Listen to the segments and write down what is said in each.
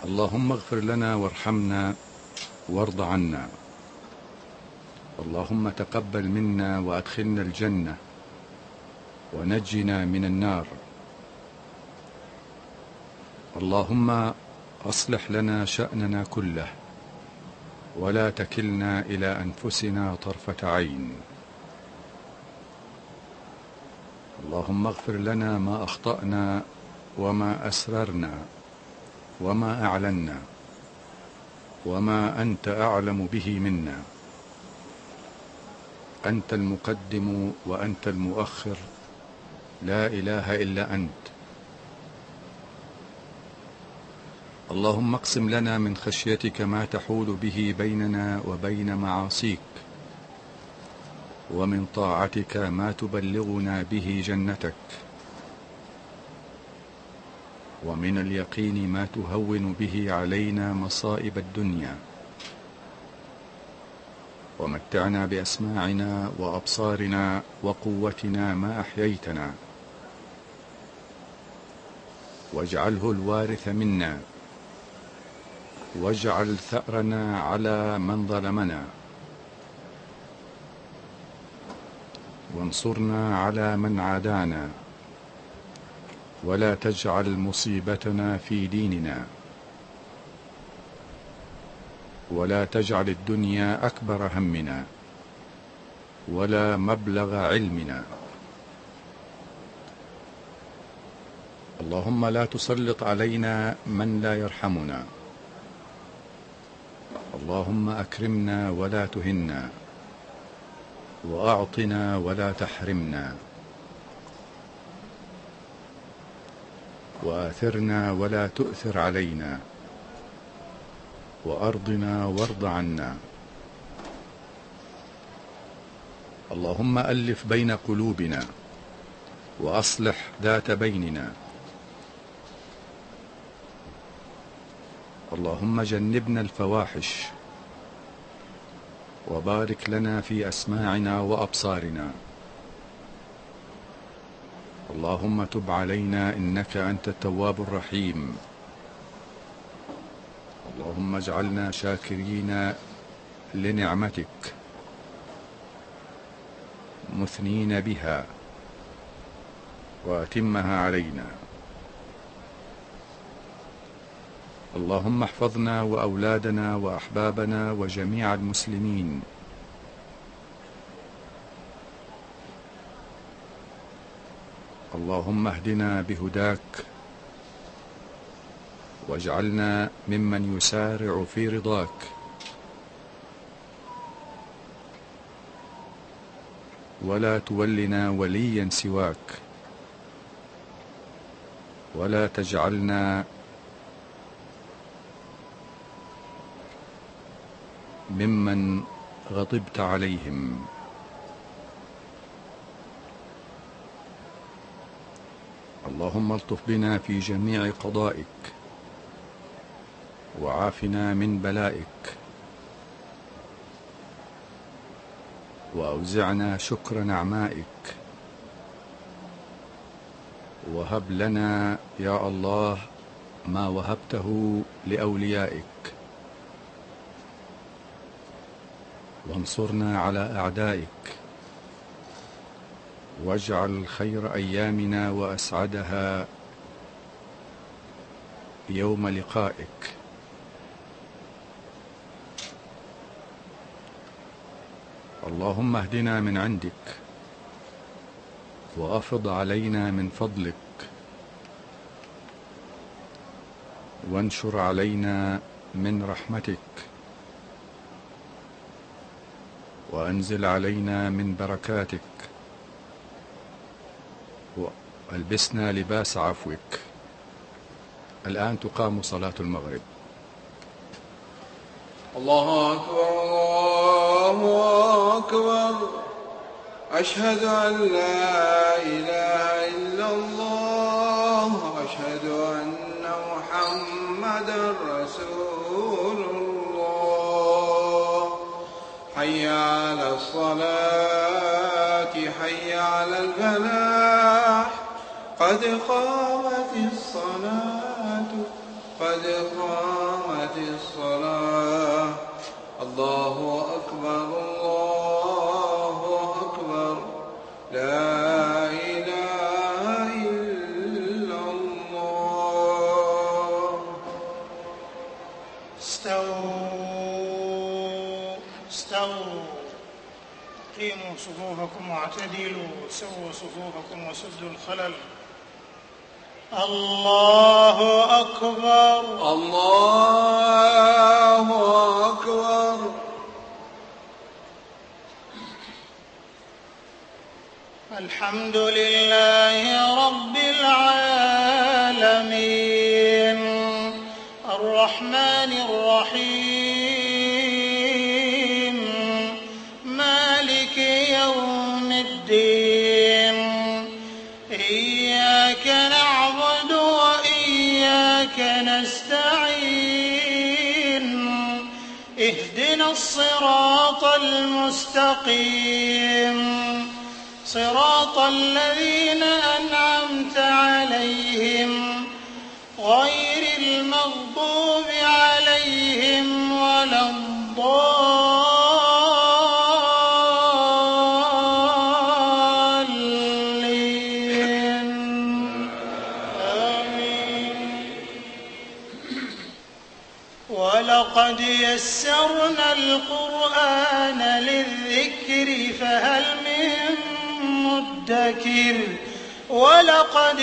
اللهم اغفر لنا وارحمنا وارض عنا. اللهم تقبل منا وأدخلنا الجنة ونجنا من النار. اللهم أصلح لنا شأننا كله ولا تكلنا إلى أنفسنا طرفة عين. اللهم اغفر لنا ما أخطأنا وما أسررنا وما أعلنا وما أنت أعلم به منا. أنت المقدم وأنت المؤخر، لا إله إلا أنت. اللهم اقسم لنا من خشيتك ما تحول به بيننا وبين معاصيك، ومن طاعتك ما تبلغنا به جنتك، ومن اليقين ما تهون به علينا مصائب الدنيا، ومتعنا بأسماعنا وأبصارنا وقوتنا ما أحييتنا، واجعله الوارث منا، واجعل ثأرنا على من ظلمنا، وانصرنا على من عادانا، ولا تجعل مصيبتنا في ديننا، ولا تجعل الدنيا أكبر همنا ولا مبلغ علمنا. اللهم لا تسلط علينا من لا يرحمنا. اللهم أكرمنا ولا تهنا، وأعطنا ولا تحرمنا، وآثرنا ولا تؤثر علينا، وأرضنا وارض عنا. اللهم ألف بين قلوبنا وأصلح ذات بيننا. اللهم جنبنا الفواحش، وبارك لنا في أسماعنا وأبصارنا. اللهم تب علينا إنك أنت التواب الرحيم. اللهم اجعلنا شاكرين لنعمتك مثنين بها، وأتمها علينا. اللهم احفظنا وأولادنا وأحبابنا وجميع المسلمين. اللهم اهدنا بهداك، واجعلنا ممن يسارع في رضاك. ولا تولنا وليا سواك، ولا تجعلنا ممن غضبت عليهم. اللهم الطف بنا في جميع قضائك، وعافنا من بلائك، وأوزعنا شكر نعمائك. وهب لنا يا الله ما وهبته لأوليائك، وانصرنا على أعدائك، واجعل خير أيامنا وأسعدها يوم لقائك. اللهم اهدنا من عندك، وأفض علينا من فضلك، وانشر علينا من رحمتك، وأنزل علينا من بركاتك، وألبسنا لباس عفوك. الآن تقام صلاة المغرب. الله أكبر الله أكبر. أشهد أن لا إله إلا الله، أشهد أن محمدا رسول الله. حي على الصلاة، حي على الفلاح، قد قامت الصلاة، قد قامت الصلاة الله أكبر الله أكبر لا إله إلا الله. استووا قيموا صفوفكم واعتدلوا سووا صفوفكم وسدوا الخلل. الله أكبر الله أكبر. الحمد لله رب العالمين الرحمن الرحيم مالك يوم الدين إياك نعبد وإياك نستعين اهدنا الصراط المستقيم صراط الذين أنعمت عليهم غير المغضوب عليهم ولا الضالين آمين. ولقد يسرنا القرآن للذكر فهل من مدكر. ولقد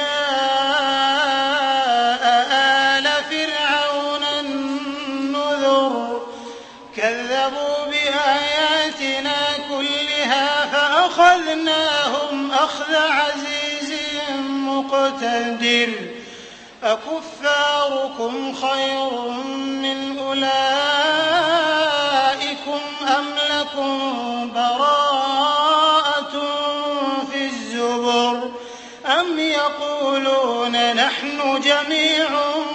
جاء آل فرعون النذر كذبوا بآياتنا كلها فأخذناهم أخذ عزيز مقتدر. أكفاركم خير من أولئكم أم لكم براءة في الزبر أم يقولون نحن جميع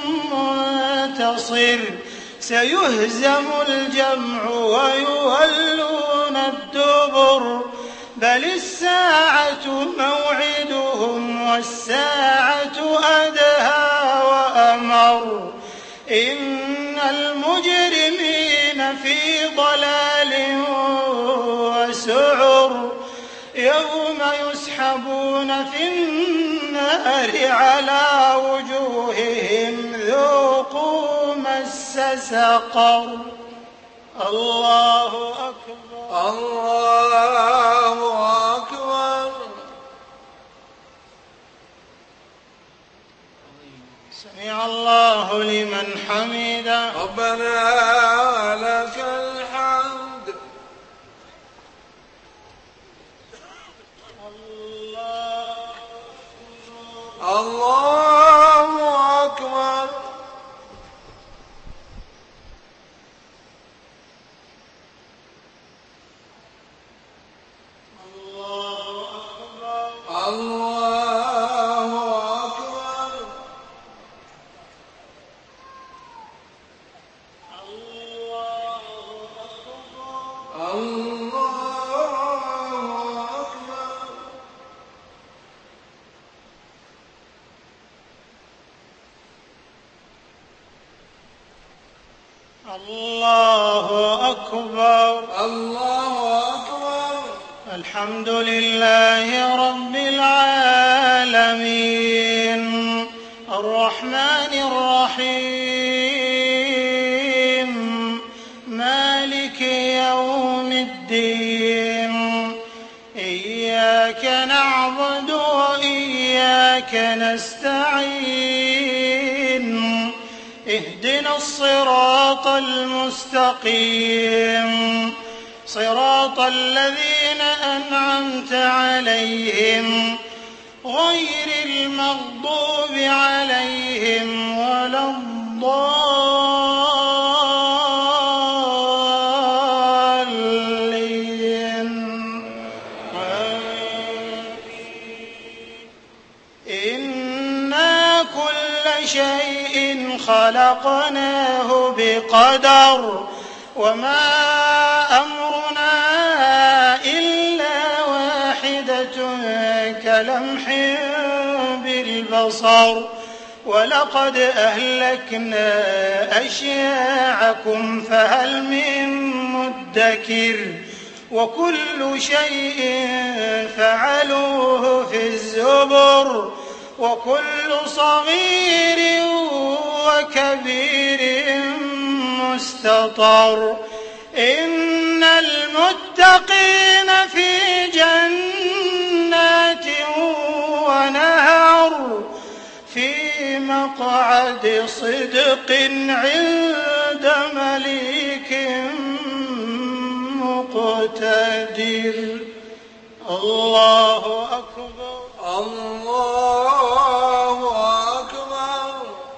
منتصر سيهزم الجمع ويولون الدبر بل الساعة موعدهم والساعة أدهى وأمر إن المجرمين في ضلال وسعر يوم يسحبون في النار على وجوههم ذوقوا مس سقر. الله أكبر الله أكبر. سمع الله لمن حمده. ربنا لك الحمد. الله أكبر. الله أكبر. الله أكبر. الله أكبر. الحمد لله رب العالمين الرحمن الرحيم مالك يوم الدين إياك نعبد وإياك نستعين اهدنا الصراط المستقيم صراط الذين أنعمت عليهم غير المغضوب عليهم ولا الضالين. إنا كل شيء خلقناه بقدر وما أمرنا إلا واحدة كلمح بالبصر ولقد أهلكنا أشياعكم فهل من مدكر وكل شيء فعلوه في الزبر وكل صغير وكبير مستطر إن المتقين في جنات ونهر في مقعد صدق عند مليك مقتدر. الله أكبر. الله أكبر.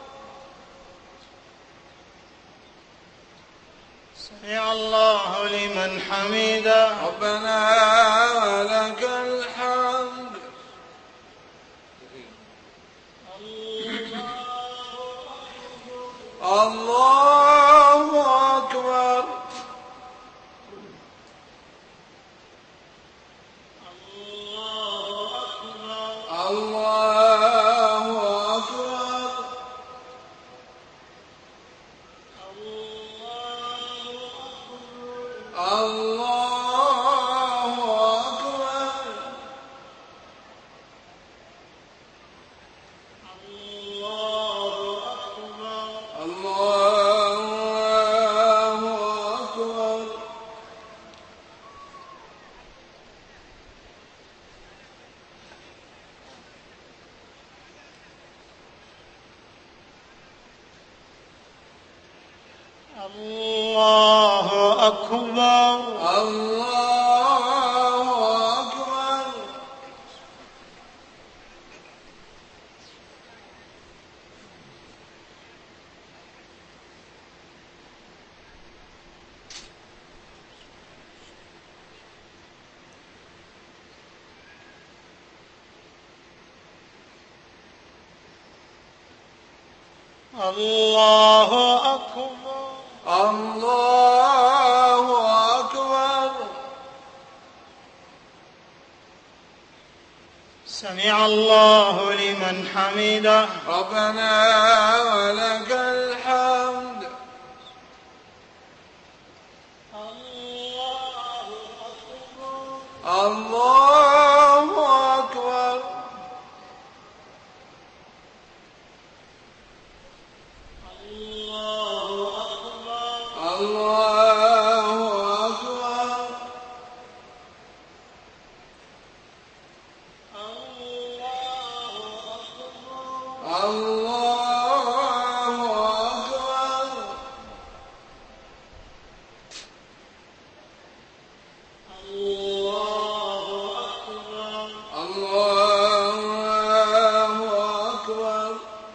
سمع الله لمن حمده. ربنا لك الحمد. الله أكبر. الله أكبر. الله أكبر. الله أكبر. الله أكبر. الله أكبر. الله أكبر. سمع الله لمن حمده. ربنا ولك الحمد. الله أكبر. الله أكبر. الله أكبر. الله أكبر. الله أكبر.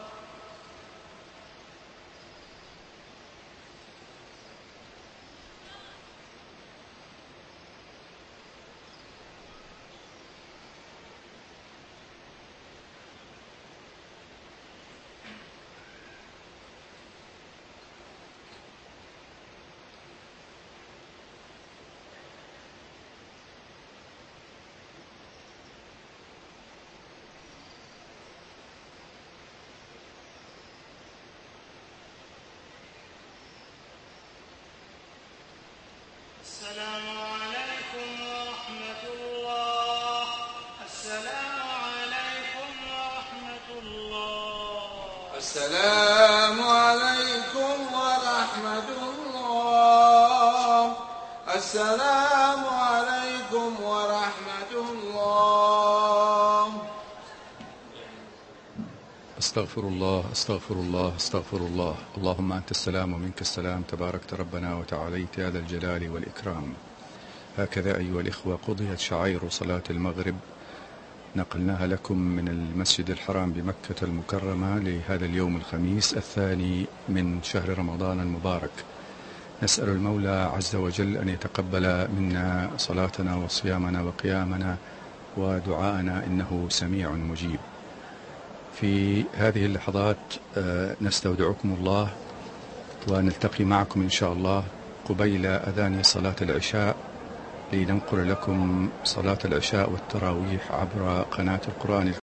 السلام عليكم ورحمة الله. السلام عليكم ورحمة الله. السلام عليكم ورحمة الله. السلام عليكم ورحمة الله. أستغفر الله أستغفر الله أستغفر الله. اللهم أنت السلام ومنك السلام، تباركت ربنا وتعاليت يا ذا الجلال والإكرام. هكذا أيها الإخوة قضيت شعائر صلاة المغرب، نقلناها لكم من المسجد الحرام بمكة المكرمة لهذا اليوم الخميس الثاني من شهر رمضان المبارك. نسأل المولى عز وجل أن يتقبل منا صلاتنا وصيامنا وقيامنا ودعاءنا، إنه سميع مجيب. في هذه اللحظات نستودعكم الله ونلتقي معكم إن شاء الله قبيل أذان صلاة العشاء لننقل لكم صلاة العشاء والتراويح عبر قناة القرآن